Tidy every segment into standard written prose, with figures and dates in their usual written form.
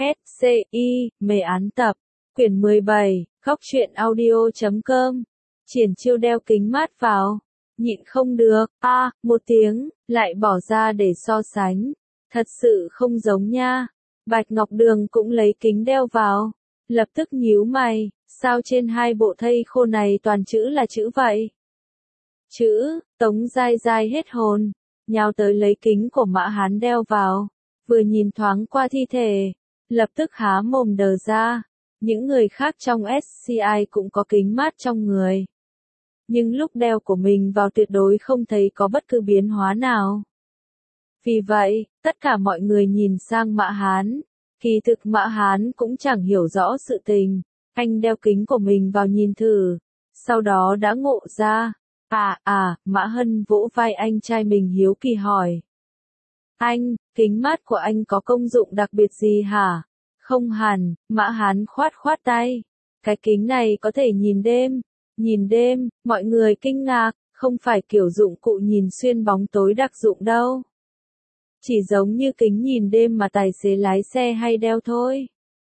SCI, mê án tập, quyển 17, khóc chuyện audio.com. Triển Chiêu đeo kính mát vào, nhịn không được, một tiếng, lại bỏ ra để so sánh. Thật sự không giống nha. Bạch Ngọc Đường cũng lấy kính đeo vào, lập tức nhíu mày, sao trên hai bộ thây khô này toàn chữ là chữ vậy? Chữ, Tống Giai Giai hết hồn, nhào tới lấy kính của Mã Hán đeo vào, vừa nhìn thoáng qua thi thể, lập tức há mồm đờ ra. Những người khác trong SCI cũng có kính mát trong người, nhưng lúc đeo của mình vào tuyệt đối không thấy có bất cứ biến hóa nào. Vì vậy, tất cả mọi người nhìn sang Mã Hán. Kỳ thực Mã Hán cũng chẳng hiểu rõ sự tình. Anh đeo kính của mình vào nhìn thử, sau đó đã ngộ ra. Mã Hân vỗ vai anh trai mình hiếu kỳ hỏi. Anh, kính mát của anh có công dụng đặc biệt gì hả? Không hẳn, Mã Hán khoát khoát tay. Cái kính này có thể nhìn đêm. Nhìn đêm, mọi người kinh ngạc, không phải kiểu dụng cụ nhìn xuyên bóng tối đặc dụng đâu. Chỉ giống như kính nhìn đêm mà tài xế lái xe hay đeo thôi.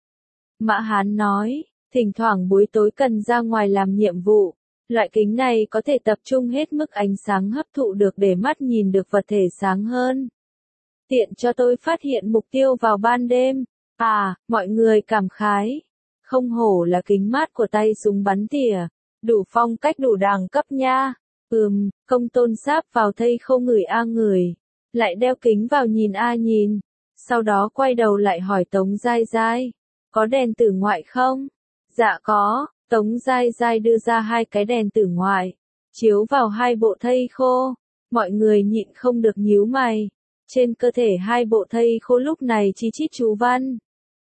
Mã Hán nói, thỉnh thoảng buổi tối cần ra ngoài làm nhiệm vụ, loại kính này có thể tập trung hết mức ánh sáng hấp thụ được để mắt nhìn được vật thể sáng hơn. Tiện cho tôi phát hiện mục tiêu vào ban đêm. Mọi người cảm khái. Không hổ là kính mát của tay súng bắn tỉa, đủ phong cách đủ đẳng cấp nha. Công tôn sáp vào thây khô ngửi ngửi, lại đeo kính vào nhìn nhìn, sau đó quay đầu lại hỏi Tống Giai Giai, có đèn tử ngoại không? Dạ có, Tống Giai Giai đưa ra hai cái đèn tử ngoại, chiếu vào hai bộ thây khô, mọi người nhịn không được nhíu mày, trên cơ thể hai bộ thây khô lúc này chi chít chú văn.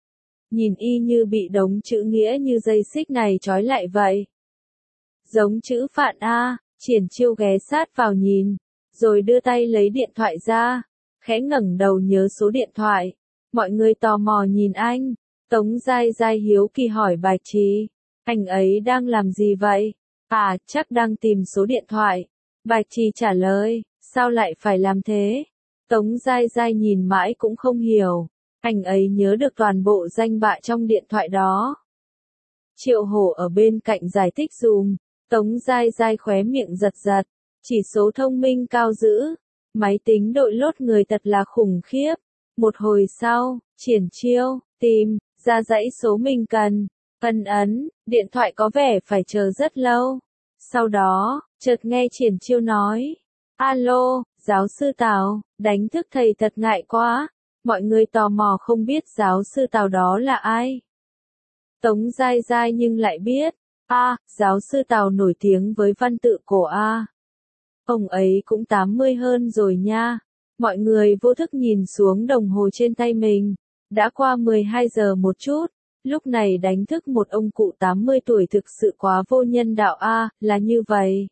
Nhìn y như bị đống chữ nghĩa như dây xích này trói lại vậy. Giống chữ Phạn A. Triển Chiêu ghé sát vào nhìn, rồi đưa tay lấy điện thoại ra, khẽ ngẩng đầu nhớ số điện thoại. Mọi người tò mò nhìn anh. Tống Giai Giai hiếu kỳ hỏi Bạch Trì, anh ấy đang làm gì vậy? Chắc đang tìm số điện thoại. Bạch Trì trả lời, sao lại phải làm thế? Tống Giai Giai nhìn mãi cũng không hiểu, anh ấy nhớ được toàn bộ danh bạ trong điện thoại đó. Triệu Hổ ở bên cạnh giải thích dùm. Tống Giai Giai khóe miệng giật giật, chỉ số thông minh cao dữ, máy tính đội lốt người thật là khủng khiếp. Một hồi sau, Triển Chiêu tìm ra dãy số mình cần, ấn, điện thoại có vẻ phải chờ rất lâu. Sau đó, chợt nghe Triển Chiêu nói, alo, giáo sư Tào, đánh thức thầy thật ngại quá. Mọi người tò mò không biết giáo sư Tào đó là ai. Tống Giai Giai nhưng lại biết. Giáo sư Tào nổi tiếng với văn tự cổ A. Ông ấy cũng 80 hơn rồi nha. Mọi người vô thức nhìn xuống đồng hồ trên tay mình. Đã qua 12 giờ một chút. Lúc này đánh thức một ông cụ 80 tuổi thực sự quá vô nhân đạo là như vậy.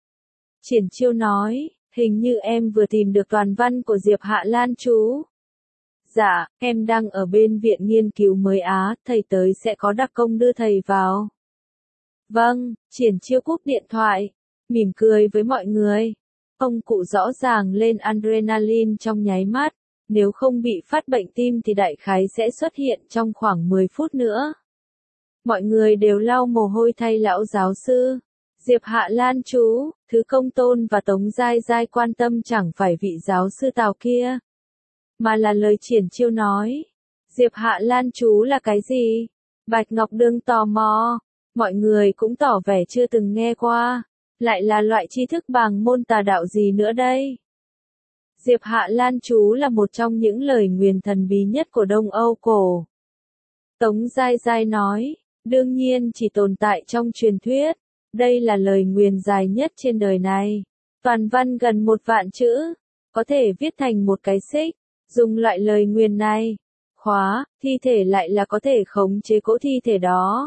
Triển Chiêu nói, hình như em vừa tìm được toàn văn của Diệp Hạ Lan chú. Dạ, em đang ở bên viện nghiên cứu mới thầy tới sẽ có đặc công đưa thầy vào. Vâng, Triển Chiêu cúp điện thoại, mỉm cười với mọi người. Ông cụ rõ ràng lên adrenaline trong nháy mắt, nếu không bị phát bệnh tim thì đại khái sẽ xuất hiện trong khoảng 10 phút nữa. Mọi người đều lau mồ hôi thay lão giáo sư. Diệp Hạ Lan chú, thứ Công Tôn và Tống Giai Giai quan tâm chẳng phải vị giáo sư Tào kia, mà là lời Triển Chiêu nói. Diệp Hạ Lan chú là cái gì? Bạch Ngọc Đường tò mò. Mọi người cũng tỏ vẻ chưa từng nghe qua, lại là loại tri thức bàng môn tà đạo gì nữa đây? Diệp Hạ Lan chú là một trong những lời nguyền thần bí nhất của Đông Âu cổ. Tống Giai Giai nói, đương nhiên chỉ tồn tại trong truyền thuyết, đây là lời nguyền dài nhất trên đời này. Toàn văn gần 1 vạn chữ, có thể viết thành một cái xích, dùng loại lời nguyền này. Khóa, thi thể lại là có thể khống chế cỗ thi thể đó.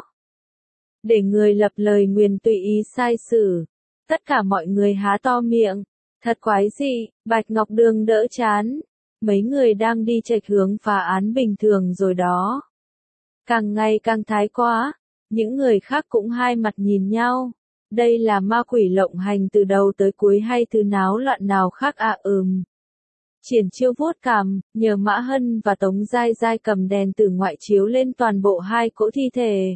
Để người lập lời nguyền tùy ý sai sử. Tất cả mọi người há to miệng. Thật quái dị, Bạch Ngọc Đường đỡ chán. Mấy người đang đi chệch hướng phá án bình thường rồi đó. Càng ngày càng thái quá. Những người khác cũng hai mặt nhìn nhau. Đây là ma quỷ lộng hành từ đầu tới cuối hay thứ náo loạn nào khác Triển Chiêu vuốt cằm, nhờ Mã Hân và Tống Giai Giai cầm đèn từ ngoại chiếu lên toàn bộ hai cỗ thi thể.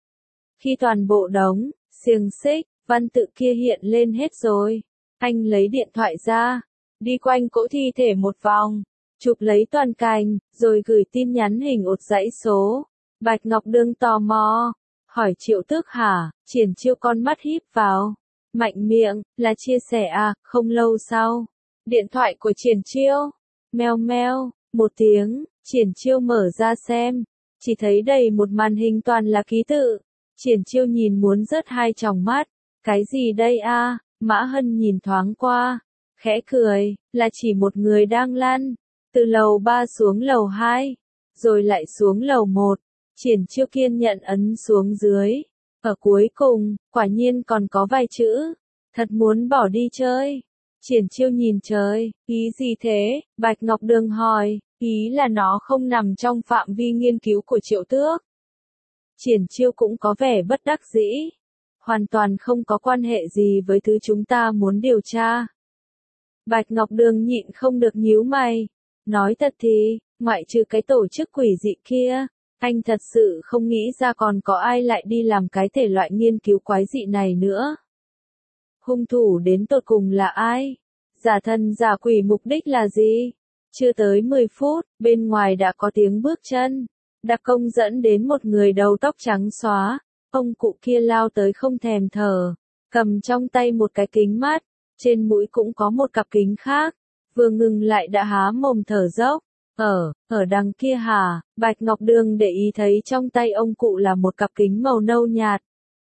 Khi toàn bộ đống, xiềng xích, văn tự kia hiện lên hết rồi, anh lấy điện thoại ra, đi quanh cỗ thi thể một vòng, chụp lấy toàn cảnh, rồi gửi tin nhắn hình một dãy số. Bạch Ngọc Đường tò mò, hỏi Triệu Tước hả? Triển Chiêu con mắt híp vào, mạnh miệng, là chia sẻ à? Không lâu sau, điện thoại của Triển Chiêu, meo meo, một tiếng, Triển Chiêu mở ra xem, chỉ thấy đầy một màn hình toàn là ký tự. Triển Chiêu nhìn muốn rớt hai tròng mắt, cái gì đây a? Mã Hân nhìn thoáng qua, khẽ cười, là chỉ một người đang lăn, từ lầu 3 xuống lầu 2, rồi lại xuống lầu 1. Triển Chiêu kiên nhận ấn xuống dưới. Ở cuối cùng, quả nhiên còn có vài chữ. Thật muốn bỏ đi chơi. Triển Chiêu nhìn trời, ý gì thế? Bạch Ngọc Đường hỏi, ý là nó không nằm trong phạm vi nghiên cứu của Triệu Tước. Triển Chiêu cũng có vẻ bất đắc dĩ. Hoàn toàn không có quan hệ gì với thứ chúng ta muốn điều tra. Bạch Ngọc Đường nhịn không được nhíu mày. Nói thật thì, ngoại trừ cái tổ chức quỷ dị kia, anh thật sự không nghĩ ra còn có ai lại đi làm cái thể loại nghiên cứu quái dị này nữa. Hung thủ đến tột cùng là ai? Giả thần giả quỷ mục đích là gì? Chưa tới 10 phút, bên ngoài đã có tiếng bước chân. Đặc công dẫn đến một người đầu tóc trắng xóa. Ông cụ kia lao tới không thèm thở, cầm trong tay một cái kính mát, trên mũi cũng có một cặp kính khác. Vừa ngừng lại đã há mồm thở dốc. Ở đằng kia hả? Bạch Ngọc Đường để ý thấy trong tay ông cụ là một cặp kính màu nâu nhạt.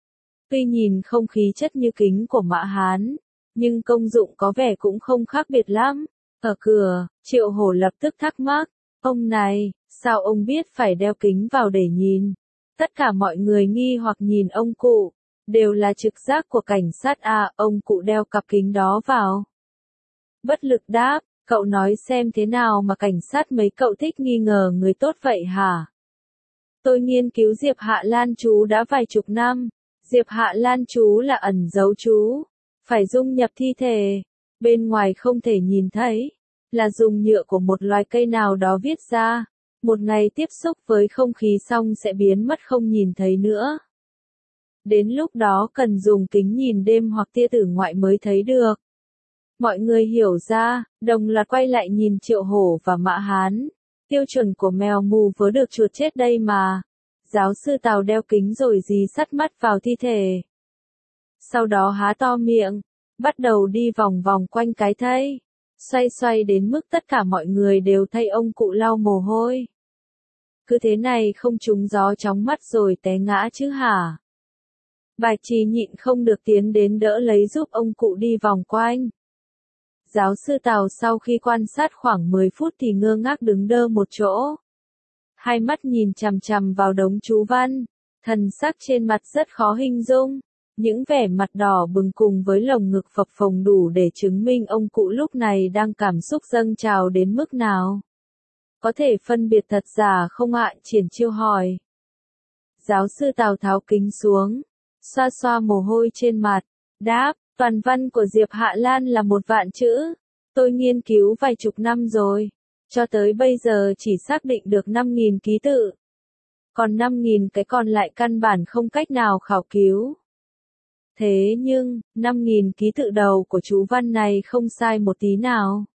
Tuy nhìn không khí chất như kính của Mã Hán, nhưng công dụng có vẻ cũng không khác biệt lắm. Ở cửa, Triệu Hổ lập tức thắc mắc, ông này, sao ông biết phải đeo kính vào để nhìn? Tất cả mọi người nghi hoặc nhìn ông cụ, đều là trực giác của cảnh sát à, ông cụ đeo cặp kính đó vào. Bất lực đáp, cậu nói xem thế nào mà cảnh sát mấy cậu thích nghi ngờ người tốt vậy hả? Tôi nghiên cứu Diệp Hạ Lan chú đã vài chục năm. Diệp Hạ Lan chú là ẩn giấu chú, phải dung nhập thi thể, bên ngoài không thể nhìn thấy, là dùng nhựa của một loài cây nào đó viết ra, một ngày tiếp xúc với không khí xong sẽ biến mất không nhìn thấy nữa. Đến lúc đó cần dùng kính nhìn đêm hoặc tia tử ngoại mới thấy được. Mọi người hiểu ra, đồng loạt quay lại nhìn Triệu Hổ và Mã Hán. Tiêu chuẩn của mèo mù vớ được chuột chết đây mà. Giáo sư Tào đeo kính rồi dí sắt mắt vào thi thể. Sau đó há to miệng, bắt đầu đi vòng vòng quanh cái thây. Xoay xoay đến mức tất cả mọi người đều thay ông cụ lau mồ hôi. Cứ thế này không trúng gió chóng mắt rồi té ngã chứ hả? Bạch Trì nhịn không được tiến đến đỡ lấy giúp ông cụ đi vòng quanh. Giáo sư Tào sau khi quan sát khoảng 10 phút thì ngơ ngác đứng đơ một chỗ. Hai mắt nhìn chằm chằm vào đống chú văn, thần sắc trên mặt rất khó hình dung. Những vẻ mặt đỏ bừng cùng với lồng ngực phập phồng đủ để chứng minh ông cụ lúc này đang cảm xúc dâng trào đến mức nào. Có thể phân biệt thật giả không ạ? Triển Chiêu hỏi. Giáo sư Tào tháo kính xuống, xoa xoa mồ hôi trên mặt, đáp, toàn văn của Diệp Hạ Lan là 1.000 chữ. Tôi nghiên cứu vài chục năm rồi, cho tới bây giờ chỉ xác định được 5.000 ký tự. Còn 5.000 cái còn lại căn bản không cách nào khảo cứu. Thế nhưng, 5.000 ký tự đầu của chú văn này không sai một tí nào.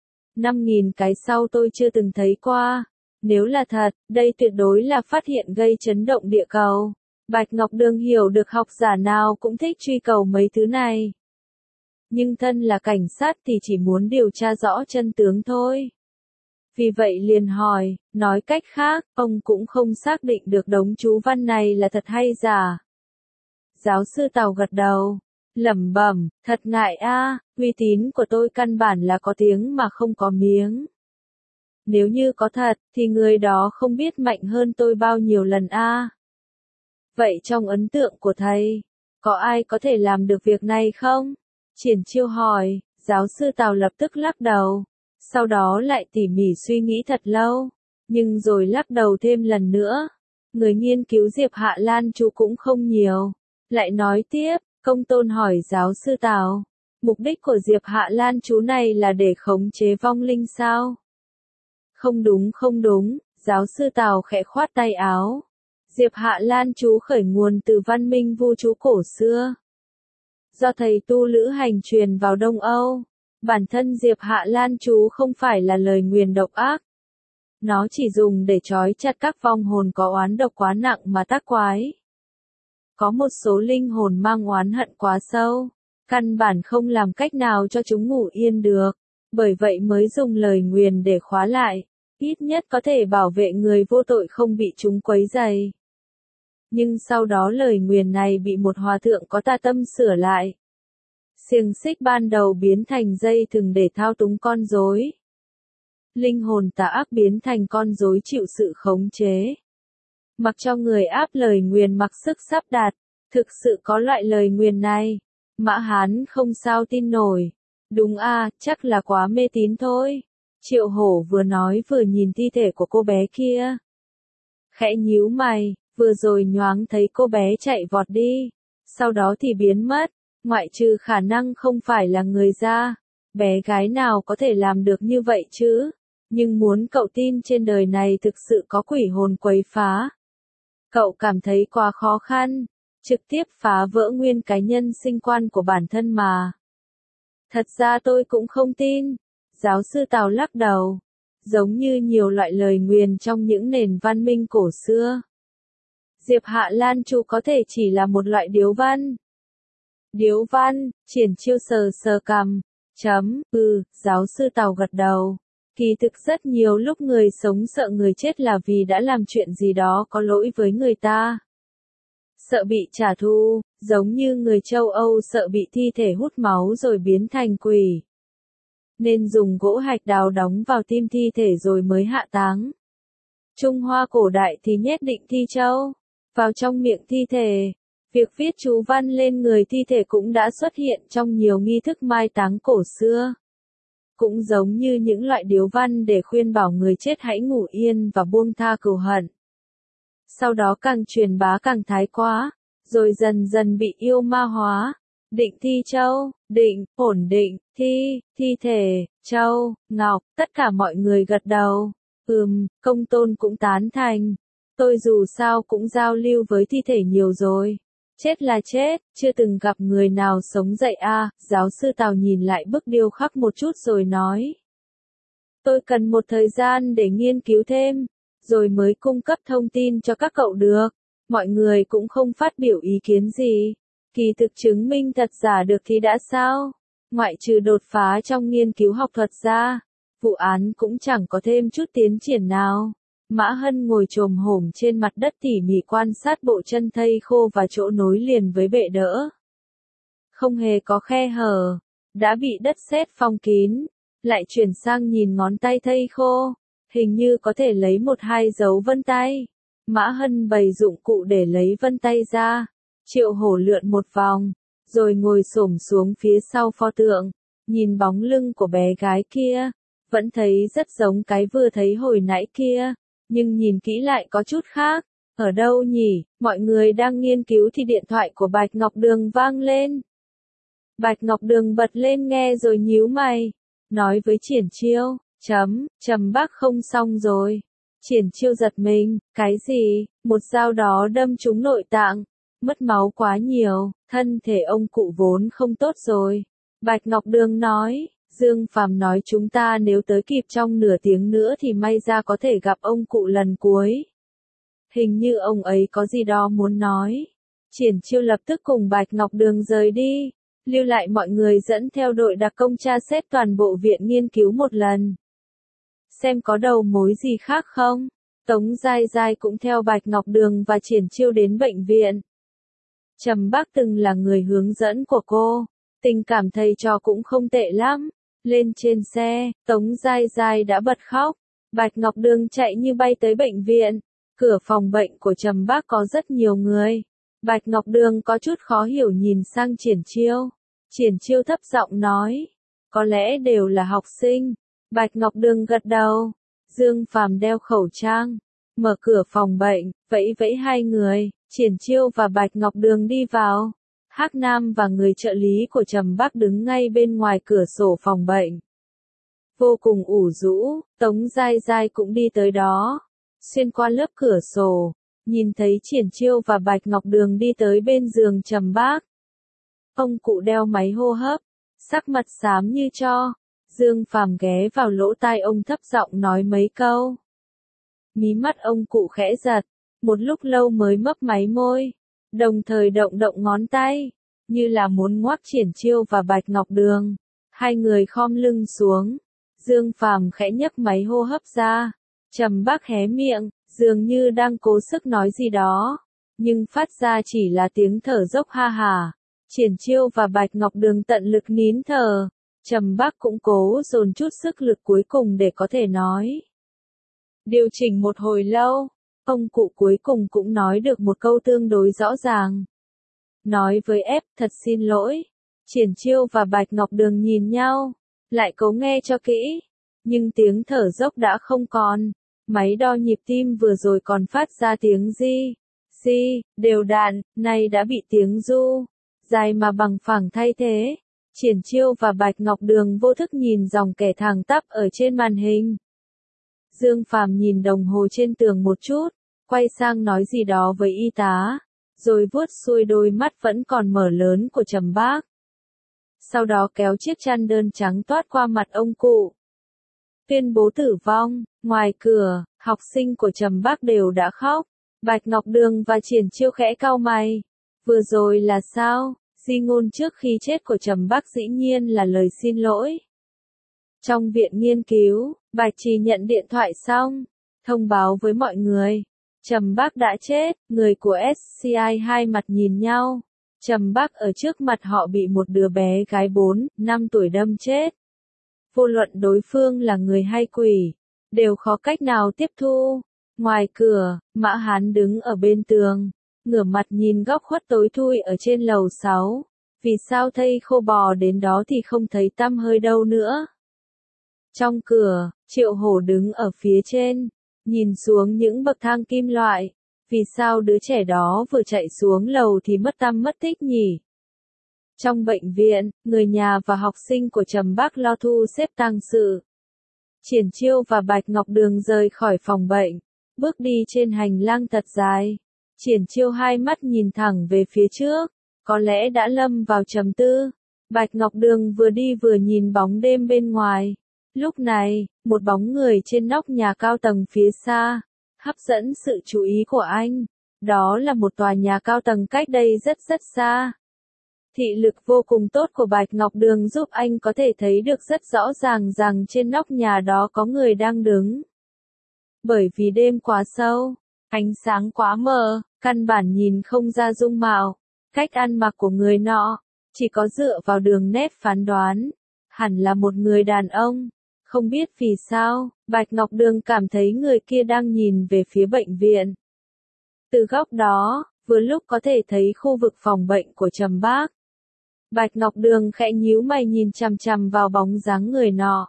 5.000 cái sau tôi chưa từng thấy qua. Nếu là thật, đây tuyệt đối là phát hiện gây chấn động địa cầu. Bạch Ngọc Đường hiểu được học giả nào cũng thích truy cầu mấy thứ này. Nhưng thân là cảnh sát thì chỉ muốn điều tra rõ chân tướng thôi. Vì vậy liền hỏi, nói cách khác, ông cũng không xác định được đống chú văn này là thật hay giả. Giáo sư Tào gật đầu, lẩm bẩm, thật ngại a, uy tín của tôi căn bản là có tiếng mà không có miếng. Nếu như có thật, thì người đó không biết mạnh hơn tôi bao nhiêu lần a. Vậy trong ấn tượng của thầy, có ai có thể làm được việc này không? Triển Chiêu hỏi, giáo sư Tào lập tức lắc đầu. Sau đó lại tỉ mỉ suy nghĩ thật lâu, nhưng rồi lắc đầu thêm lần nữa. Người nghiên cứu Diệp Hạ Lan chú cũng không nhiều. Lại nói tiếp, Công Tôn hỏi giáo sư Tào, Mục đích của Diệp Hạ Lan chú này là để khống chế vong linh sao? Không đúng không đúng, giáo sư Tào khẽ khoát tay áo. Diệp Hạ Lan chú khởi nguồn từ văn minh vu chú cổ xưa. Do thầy tu lữ hành truyền vào Đông Âu, bản thân Diệp Hạ Lan chú không phải là lời nguyền độc ác. Nó chỉ dùng để trói chặt các vong hồn có oán độc quá nặng mà tác quái. Có một số linh hồn mang oán hận quá sâu, căn bản không làm cách nào cho chúng ngủ yên được, bởi vậy mới dùng lời nguyền để khóa lại, ít nhất có thể bảo vệ người vô tội không bị chúng quấy rầy. Nhưng sau đó lời nguyền này bị một hòa thượng có tà tâm sửa lại. Xiềng xích ban đầu biến thành dây thừng để thao túng con rối. Linh hồn tà ác biến thành con rối chịu sự khống chế. Mặc cho người áp lời nguyền mặc sức sắp đặt, thực sự có loại lời nguyền này. Mã Hán không sao tin nổi. Đúng a, chắc là quá mê tín thôi. Triệu Hổ vừa nói vừa nhìn thi thể của cô bé kia. Khẽ nhíu mày, vừa rồi nhoáng thấy cô bé chạy vọt đi. Sau đó thì biến mất, ngoại trừ khả năng không phải là người ra. Bé gái nào có thể làm được như vậy chứ? Nhưng muốn cậu tin trên đời này thực sự có quỷ hồn quấy phá. Cậu cảm thấy quá khó khăn, trực tiếp phá vỡ nguyên cái nhân sinh quan của bản thân mà. Thật ra tôi cũng không tin. Giáo sư Tào lắc đầu. Giống như nhiều loại lời nguyền trong những nền văn minh cổ xưa. Diệp Hạ Lan chú có thể chỉ là một loại điếu văn. Điếu văn, Triển Chiêu sờ sờ cằm. Giáo sư Tào gật đầu. Kỳ thực rất nhiều lúc người sống sợ người chết là vì đã làm chuyện gì đó có lỗi với người ta. Sợ bị trả thù, giống như người châu Âu sợ bị thi thể hút máu rồi biến thành quỷ. Nên dùng gỗ hạch đào đóng vào tim thi thể rồi mới hạ táng. Trung Hoa cổ đại thì nhét định thi châu vào trong miệng thi thể. Việc viết chú văn lên người thi thể cũng đã xuất hiện trong nhiều nghi thức mai táng cổ xưa. Cũng giống như những loại điếu văn để khuyên bảo người chết hãy ngủ yên và buông tha cừu hận. Sau đó càng truyền bá càng thái quá, rồi dần dần bị yêu ma hóa. Định thi châu, định, ổn định, thi thể, châu, ngọc, tất cả mọi người gật đầu. Công tôn cũng tán thành. Tôi dù sao cũng giao lưu với thi thể nhiều rồi. Chết là chết, chưa từng gặp người nào sống dậy a. Giáo sư Tào nhìn lại bức điêu khắc một chút rồi nói. Tôi cần một thời gian để nghiên cứu thêm, rồi mới cung cấp thông tin cho các cậu được. Mọi người cũng không phát biểu ý kiến gì. Kỳ thực chứng minh thật giả được thì đã sao? Ngoại trừ đột phá trong nghiên cứu học thuật ra, vụ án cũng chẳng có thêm chút tiến triển nào. Mã Hân ngồi chồm hổm trên mặt đất tỉ mỉ quan sát bộ chân thây khô và chỗ nối liền với bệ đỡ. Không hề có khe hở, đã bị đất sét phong kín. Lại chuyển sang nhìn ngón tay thây khô, hình như có thể lấy một hai dấu vân tay. Mã Hân bày dụng cụ để lấy vân tay ra. Triệu Hổ lượn một vòng, rồi ngồi xổm xuống phía sau pho tượng, nhìn bóng lưng của bé gái kia, vẫn thấy rất giống cái vừa thấy hồi nãy kia, nhưng nhìn kỹ lại có chút khác. Ở đâu nhỉ? Mọi người đang nghiên cứu thì điện thoại của Bạch Ngọc Đường vang lên. Bạch Ngọc Đường bật lên nghe rồi nhíu mày, nói với Triển Chiêu, Trầm Bác không xong rồi. Triển Chiêu giật mình, cái gì? Một dao đó đâm trúng nội tạng, mất máu quá nhiều, thân thể ông cụ vốn không tốt rồi. Bạch Ngọc Đường nói, Dương Phàm nói chúng ta nếu tới kịp trong nửa tiếng nữa thì may ra có thể gặp ông cụ lần cuối. Hình như ông ấy có gì đó muốn nói. Triển Chiêu lập tức cùng Bạch Ngọc Đường rời đi, lưu lại mọi người dẫn theo đội đặc công tra xét toàn bộ viện nghiên cứu một lần. Xem có đầu mối gì khác không? Tống Giai Giai cũng theo Bạch Ngọc Đường và Triển Chiêu đến bệnh viện. Trầm Bác từng là người hướng dẫn của cô, tình cảm thầy trò cũng không tệ lắm. Lên trên xe, Tống Giai Giai đã bật khóc. Bạch Ngọc Đường chạy như bay tới bệnh viện. Cửa phòng bệnh của Trầm Bác có rất nhiều người. Bạch Ngọc Đường có chút khó hiểu nhìn sang Triển Chiêu. Triển Chiêu thấp giọng nói, có lẽ đều là học sinh. Bạch Ngọc Đường gật đầu. Dương Phàm đeo khẩu trang, mở cửa phòng bệnh, vẫy vẫy hai người. Triển Chiêu và Bạch Ngọc Đường đi vào. Hắc Nam và người trợ lý của Trầm Bắc đứng ngay bên ngoài cửa sổ phòng bệnh. Vô cùng ủ rũ, Tống Giai Giai cũng đi tới đó. Xuyên qua lớp cửa sổ, nhìn thấy Triển Chiêu và Bạch Ngọc Đường đi tới bên giường Trầm Bắc. Ông cụ đeo máy hô hấp, sắc mặt xám như tro. Dương Phàm ghé vào lỗ tai ông thấp giọng nói mấy câu. Mí mắt ông cụ khẽ giật, một lúc lâu mới mấp máy môi, đồng thời động động ngón tay, như là muốn ngoắc Triển Chiêu và Bạch Ngọc Đường. Hai người khom lưng xuống, Dương Phàm khẽ nhấc máy hô hấp ra. Trầm Bắc hé miệng, dường như đang cố sức nói gì đó, nhưng phát ra chỉ là tiếng thở dốc ha hà. Triển Chiêu và Bạch Ngọc Đường tận lực nín thở, Trầm Bắc cũng cố dồn chút sức lực cuối cùng để có thể nói. Điều chỉnh một hồi lâu, ông cụ cuối cùng cũng nói được một câu tương đối rõ ràng. Nói với ép, thật xin lỗi. Triển Chiêu và Bạch Ngọc Đường nhìn nhau, lại cố nghe cho kỹ, nhưng tiếng thở dốc đã không còn. Máy đo nhịp tim vừa rồi còn phát ra tiếng di, đều đặn, nay đã bị tiếng du, dài mà bằng phẳng thay thế. Triển Chiêu và Bạch Ngọc Đường vô thức nhìn dòng kẻ thẳng tắp ở trên màn hình. Dương Phàm nhìn đồng hồ trên tường một chút, quay sang nói gì đó với y tá, rồi vuốt xuôi đôi mắt vẫn còn mở lớn của Trầm Bắc. Sau đó kéo chiếc chăn đơn trắng toát qua mặt ông cụ. Tuyên bố tử vong, ngoài cửa, học sinh của Trầm Bắc đều đã khóc. Bạch Ngọc Đường và Triển Chiêu khẽ cau mày. Vừa rồi là sao? Di ngôn trước khi chết của Trầm Bắc dĩ nhiên là lời xin lỗi. Trong viện nghiên cứu, Bạch Trì nhận điện thoại xong, thông báo với mọi người. Trầm Bắc đã chết, người của SCI hai mặt nhìn nhau. Trầm Bắc ở trước mặt họ bị một đứa bé gái 4-5 tuổi đâm chết. Vô luận đối phương là người hay quỷ, đều khó cách nào tiếp thu. Ngoài cửa, Mã Hán đứng ở bên tường, ngửa mặt nhìn góc khuất tối thui ở trên lầu 6. Vì sao thây khô bò đến đó thì không thấy tăm hơi đâu nữa. Trong cửa, Triệu Hổ đứng ở phía trên, nhìn xuống những bậc thang kim loại. Vì sao đứa trẻ đó vừa chạy xuống lầu thì mất tăm mất tích nhỉ? Trong bệnh viện, người nhà và học sinh của Trầm Bắc lo thu xếp tang sự. Triển Chiêu và Bạch Ngọc Đường rời khỏi phòng bệnh, bước đi trên hành lang thật dài. Triển Chiêu hai mắt nhìn thẳng về phía trước, có lẽ đã lâm vào trầm tư. Bạch Ngọc Đường vừa đi vừa nhìn bóng đêm bên ngoài. Lúc này, một bóng người trên nóc nhà cao tầng phía xa, hấp dẫn sự chú ý của anh. Đó là một tòa nhà cao tầng cách đây rất xa. Thị lực vô cùng tốt của Bạch Ngọc Đường giúp anh có thể thấy được rất rõ ràng rằng trên nóc nhà đó có người đang đứng. Bởi vì đêm quá sâu, ánh sáng quá mờ, căn bản nhìn không ra dung mạo, cách ăn mặc của người nọ, chỉ có dựa vào đường nét phán đoán, hẳn là một người đàn ông. Không biết vì sao, Bạch Ngọc Đường cảm thấy người kia đang nhìn về phía bệnh viện. Từ góc đó, vừa lúc có thể thấy khu vực phòng bệnh của Trầm Bắc. Bạch Ngọc Đường khẽ nhíu mày nhìn chằm chằm vào bóng dáng người nọ.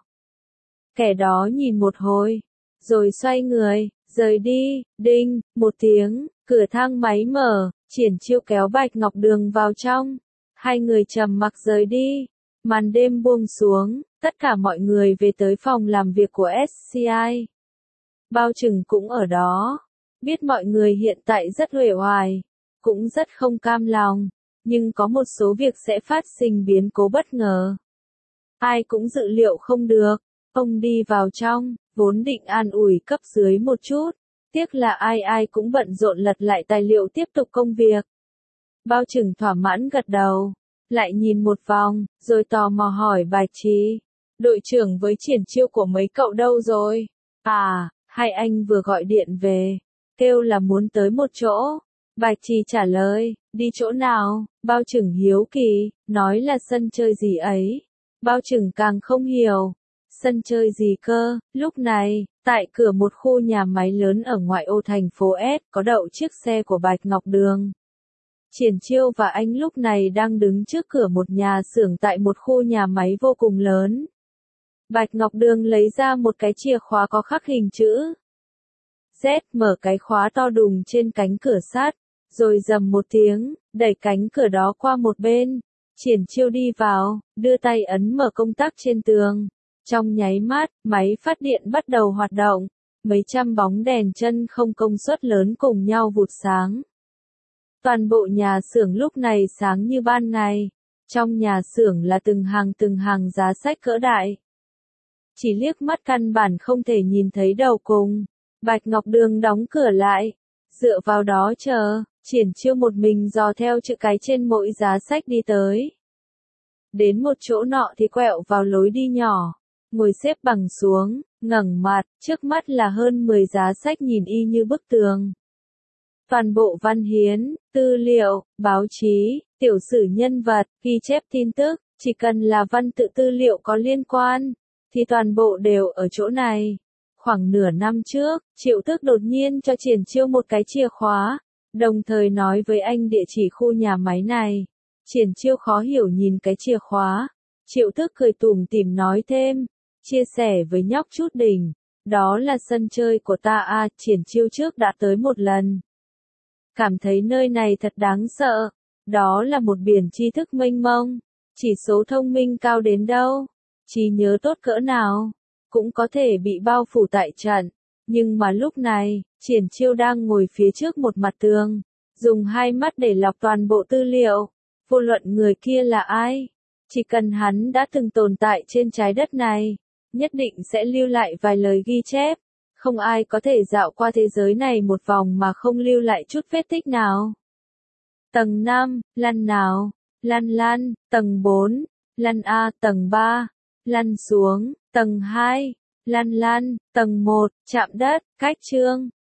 Kẻ đó nhìn một hồi, rồi xoay người, rời đi. Đinh, một tiếng, cửa thang máy mở, Triển Chiêu kéo Bạch Ngọc Đường vào trong. Hai người trầm mặc rời đi. Màn đêm buông xuống, tất cả mọi người về tới phòng làm việc của SCI. Bao Trừng cũng ở đó. Biết mọi người hiện tại rất uể oải, cũng rất không cam lòng, nhưng có một số việc sẽ phát sinh biến cố bất ngờ. Ai cũng dự liệu không được. Ông đi vào trong, vốn định an ủi cấp dưới một chút, tiếc là ai cũng bận rộn lật lại tài liệu tiếp tục công việc. Bao Trừng thỏa mãn gật đầu, lại nhìn một vòng, rồi tò mò hỏi Bạch Trì, đội trưởng với Triển Chiêu của mấy cậu đâu rồi? À, hai anh vừa gọi điện về, kêu là muốn tới một chỗ. Bạch Trì trả lời, đi chỗ nào? Bao Trừng hiếu kỳ, nói là sân chơi gì ấy. Bao Trừng càng không hiểu. Sân chơi gì cơ? Lúc này, tại cửa một khu nhà máy lớn ở ngoại ô thành phố S, có đậu chiếc xe của Bạch Ngọc Đường. Triển Chiêu và anh lúc này đang đứng trước cửa một nhà xưởng tại một khu nhà máy vô cùng lớn. Bạch Ngọc Đường lấy ra một cái chìa khóa có khắc hình chữ Z, mở cái khóa to đùng trên cánh cửa sắt, rồi rầm một tiếng, đẩy cánh cửa đó qua một bên. Triển Chiêu đi vào, đưa tay ấn mở công tắc trên tường. Trong nháy mắt, máy phát điện bắt đầu hoạt động. Mấy trăm bóng đèn chân không công suất lớn cùng nhau vụt sáng. Toàn bộ nhà xưởng lúc này sáng như ban ngày. Trong nhà xưởng là từng hàng giá sách cỡ đại. Chỉ liếc mắt căn bản không thể nhìn thấy đầu cùng. Bạch Ngọc Đường đóng cửa lại. Dựa vào đó chờ, Triển Chiêu một mình dò theo chữ cái trên mỗi giá sách đi tới. Đến một chỗ nọ thì quẹo vào lối đi nhỏ. Ngồi xếp bằng xuống, ngẩng mặt, trước mắt là hơn 10 giá sách nhìn y như bức tường. Toàn bộ văn hiến, tư liệu, báo chí, tiểu sử nhân vật, ghi chép tin tức, chỉ cần là văn tự tư liệu có liên quan, thì toàn bộ đều ở chỗ này. Khoảng nửa năm trước, Triệu Tước đột nhiên cho Triển Chiêu một cái chìa khóa, đồng thời nói với anh địa chỉ khu nhà máy này. Triển Chiêu khó hiểu nhìn cái chìa khóa. Triệu Tước cười tủm tỉm nói thêm, chia sẻ với nhóc chút đỉnh, đó là sân chơi của ta à. Triển Chiêu trước đã tới một lần. Cảm thấy nơi này thật đáng sợ, đó là một biển tri thức mênh mông, chỉ số thông minh cao đến đâu, trí nhớ tốt cỡ nào, cũng có thể bị bao phủ tại trận. Nhưng mà lúc này, Triển Chiêu đang ngồi phía trước một mặt tường, dùng hai mắt để lọc toàn bộ tư liệu, vô luận người kia là ai, chỉ cần hắn đã từng tồn tại trên trái đất này, nhất định sẽ lưu lại vài lời ghi chép. Không ai có thể dạo qua thế giới này một vòng mà không lưu lại chút vết tích nào. Tầng 5, lăn nào, lăn, tầng 4, lăn A, tầng 3, lăn xuống, tầng 2, lăn, tầng 1, chạm đất, cách chương.